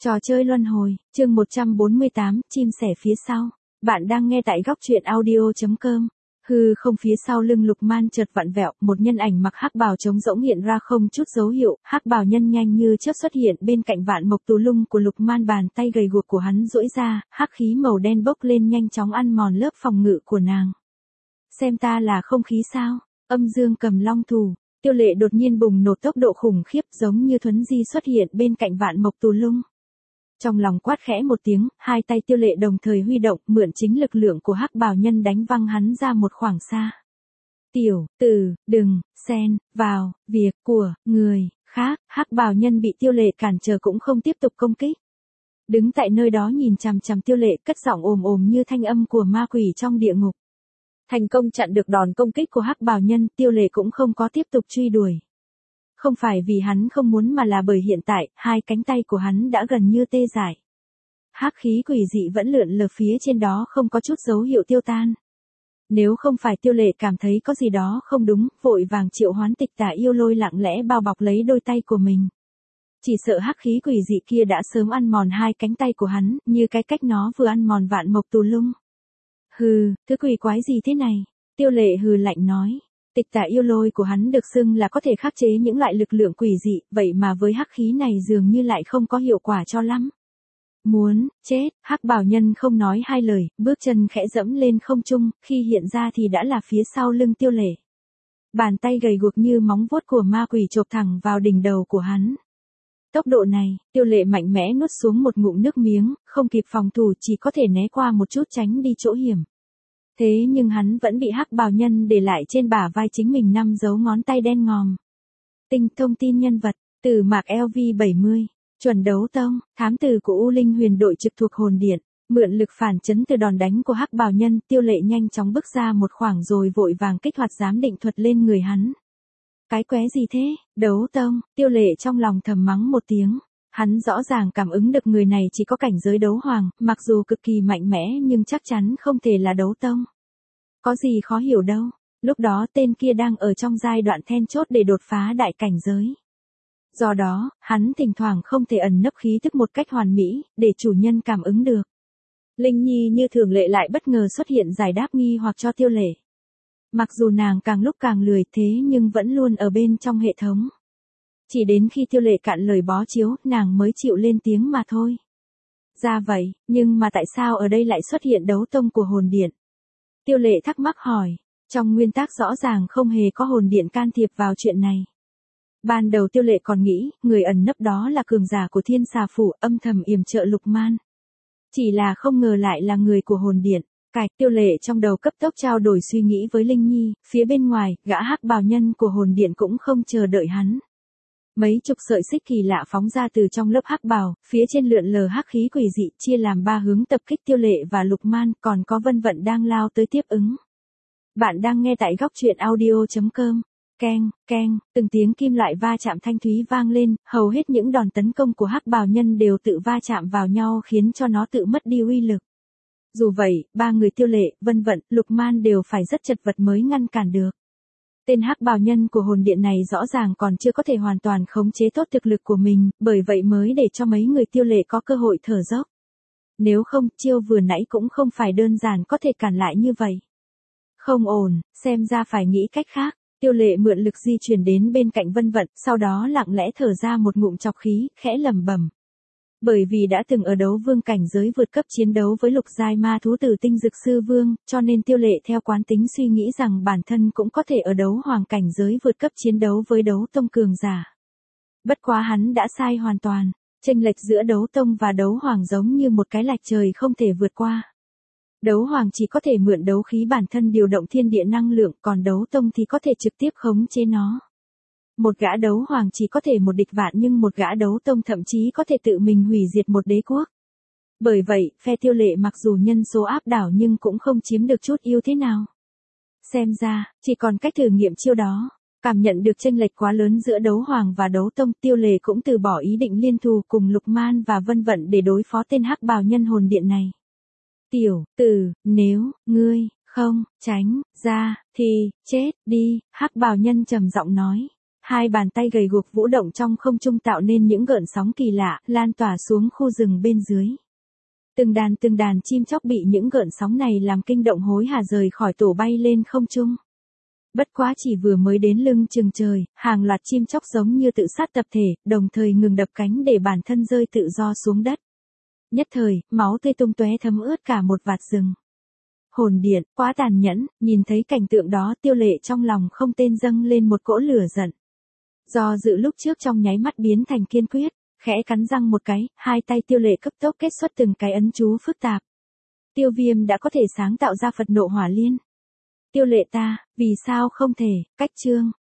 Trò chơi luân hồi, chương 148, chim sẻ phía sau. Bạn đang nghe tại góc truyện audio.com. Hư không phía sau lưng Lục Man chợt vặn vẹo, một nhân ảnh mặc hắc bào trống rỗng hiện ra không chút dấu hiệu, hắc bào nhân nhanh như chớp xuất hiện bên cạnh vạn mộc tù lung của Lục Man, bàn tay gầy guộc của hắn duỗi ra, hắc khí màu đen bốc lên nhanh chóng ăn mòn lớp phòng ngự của nàng. Xem ta là không khí sao? Âm dương cầm long thủ. Tiêu Lệ đột nhiên bùng nổ tốc độ khủng khiếp, giống như thuấn di xuất hiện bên cạnh vạn mộc tù lung. Trong lòng quát khẽ một tiếng, hai tay Tiêu Lệ đồng thời huy động, mượn chính lực lượng của hắc bào nhân đánh văng hắn ra một khoảng xa. Tiểu tử, đừng xen vào việc của người khác. Hắc bào nhân bị Tiêu Lệ cản trở cũng không tiếp tục công kích. Đứng tại nơi đó nhìn chằm chằm Tiêu Lệ, cất giọng ồm ồm như thanh âm của ma quỷ trong địa ngục. Thành công chặn được đòn công kích của hắc bào nhân, Tiêu Lệ cũng không có tiếp tục truy đuổi. Không phải vì hắn không muốn mà là bởi hiện tại, hai cánh tay của hắn đã gần như tê dại. Hắc khí quỷ dị vẫn lượn lờ phía trên đó, không có chút dấu hiệu tiêu tan. Nếu không phải Tiêu Lệ cảm thấy có gì đó không đúng, vội vàng triệu hoán Tịch Tả Yêu Lôi lặng lẽ bao bọc lấy đôi tay của mình. Chỉ sợ hắc khí quỷ dị kia đã sớm ăn mòn hai cánh tay của hắn, như cái cách nó vừa ăn mòn vạn mộc tù lung. Hừ, thứ quỷ quái gì thế này? Tiêu Lệ hừ lạnh nói. Tịch Tả Yêu Lôi của hắn được xưng là có thể khắc chế những loại lực lượng quỷ dị, vậy mà với hắc khí này dường như lại không có hiệu quả cho lắm. Muốn chết, hắc bào nhân không nói hai lời, bước chân khẽ dẫm lên không trung, khi hiện ra thì đã là phía sau lưng Tiêu Lệ. Bàn tay gầy guộc như móng vuốt của ma quỷ chộp thẳng vào đỉnh đầu của hắn. Tốc độ này, Tiêu Lệ mạnh mẽ nuốt xuống một ngụm nước miếng, không kịp phòng thủ, chỉ có thể né qua một chút tránh đi chỗ hiểm. Thế nhưng hắn vẫn bị hắc bào nhân để lại trên bả vai chính mình 5 dấu ngón tay đen ngòm. Thông tin nhân vật, từ mạc LV70, chuẩn đấu tông, thám tử của U Linh Huyền đội trực thuộc hồn điện, mượn lực phản chấn từ đòn đánh của hắc bào nhân, Tiêu Lệ nhanh chóng bước ra một khoảng rồi vội vàng kích hoạt giám định thuật lên người hắn. Cái qué gì thế? Đấu tông, Tiêu Lệ trong lòng thầm mắng một tiếng. Hắn rõ ràng cảm ứng được người này chỉ có cảnh giới đấu hoàng, mặc dù cực kỳ mạnh mẽ nhưng chắc chắn không thể là đấu tông. Có gì khó hiểu đâu, lúc đó tên kia đang ở trong giai đoạn then chốt để đột phá đại cảnh giới. Do đó, hắn thỉnh thoảng không thể ẩn nấp khí tức một cách hoàn mỹ, để chủ nhân cảm ứng được. Linh Nhi như thường lệ lại bất ngờ xuất hiện giải đáp nghi hoặc cho Tiêu Lệ. Mặc dù nàng càng lúc càng lười thế nhưng vẫn luôn ở bên trong hệ thống. Chỉ đến khi Tiêu Lệ cạn lời bó chiếu, nàng mới chịu lên tiếng mà thôi. Ra vậy, nhưng mà tại sao ở đây lại xuất hiện đấu tông của hồn điện? Tiêu Lệ thắc mắc hỏi, trong nguyên tắc rõ ràng không hề có hồn điện can thiệp vào chuyện này. Ban đầu Tiêu Lệ còn nghĩ, người ẩn nấp đó là cường giả của Thiên Xà Phủ, âm thầm yểm trợ Lục Man. Chỉ là không ngờ lại là người của hồn điện. Tiêu Lệ trong đầu cấp tốc trao đổi suy nghĩ với Linh Nhi, phía bên ngoài, gã hắc bào nhân của hồn điện cũng không chờ đợi hắn. Mấy chục sợi xích kỳ lạ phóng ra từ trong lớp hắc bào, phía trên lượn lờ hắc khí quỷ dị, chia làm 3 hướng tập kích Tiêu Lệ và Lục Man, còn có Vân Vận đang lao tới tiếp ứng. Bạn đang nghe tại góc truyện audio.com. Keng, keng, từng tiếng kim loại va chạm thanh thúy vang lên, hầu hết những đòn tấn công của hắc bào nhân đều tự va chạm vào nhau khiến cho nó tự mất đi uy lực. Dù vậy, 3 người Tiêu Lệ, Vân Vận, Lục Man đều phải rất chật vật mới ngăn cản được. Tên hắc bào nhân của hồn điện này rõ ràng còn chưa có thể hoàn toàn khống chế tốt thực lực của mình, bởi vậy mới để cho mấy người Tiêu Lệ có cơ hội thở dốc. Nếu không, chiêu vừa nãy cũng không phải đơn giản có thể cản lại như vậy. Không ổn, xem ra phải nghĩ cách khác. Tiêu Lệ mượn lực di chuyển đến bên cạnh Vân Vận, sau đó lặng lẽ thở ra một ngụm trọc khí, khẽ lẩm bẩm. Bởi vì đã từng ở đấu vương cảnh giới vượt cấp chiến đấu với lục giai ma thú tử tinh dực sư vương, cho nên Tiêu Lệ theo quán tính suy nghĩ rằng bản thân cũng có thể ở đấu hoàng cảnh giới vượt cấp chiến đấu với đấu tông cường giả. Bất quá hắn đã sai hoàn toàn, chênh lệch giữa đấu tông và đấu hoàng giống như một cái lạch trời không thể vượt qua. Đấu hoàng chỉ có thể mượn đấu khí bản thân điều động thiên địa năng lượng, còn đấu tông thì có thể trực tiếp khống chế nó. Một gã đấu hoàng chỉ có thể một địch vạn nhưng một gã đấu tông thậm chí có thể tự mình hủy diệt một đế quốc. Bởi vậy, phe Tiêu Lệ mặc dù nhân số áp đảo nhưng cũng không chiếm được chút ưu thế nào. Xem ra, chỉ còn cách thử nghiệm chiêu đó. Cảm nhận được chênh lệch quá lớn giữa đấu hoàng và đấu tông, Tiêu Lệ cũng từ bỏ ý định liên thủ cùng Lục Man và Vân Vận để đối phó tên hắc bào nhân hồn điện này. Tiểu tử, nếu ngươi không tránh ra thì chết đi, hắc bào nhân trầm giọng nói. Hai bàn tay gầy guộc vũ động trong không trung tạo nên những gợn sóng kỳ lạ, lan tỏa xuống khu rừng bên dưới. Từng đàn chim chóc bị những gợn sóng này làm kinh động hối hả rời khỏi tổ bay lên không trung. Bất quá chỉ vừa mới đến lưng chừng trời, hàng loạt chim chóc giống như tự sát tập thể, đồng thời ngừng đập cánh để bản thân rơi tự do xuống đất. Nhất thời, máu tươi tung tóe thấm ướt cả một vạt rừng. Hồn điện, quá tàn nhẫn, nhìn thấy cảnh tượng đó Tiêu Lệ trong lòng không tên dâng lên một cỗ lửa giận. Do dự lúc trước trong nháy mắt biến thành kiên quyết, khẽ cắn răng một cái, hai tay Tiêu Lệ cấp tốc kết xuất từng cái ấn chú phức tạp. Tiêu Viêm đã có thể sáng tạo ra Phật nộ hỏa liên. Tiêu Lệ ta, vì sao không thể, cách chương.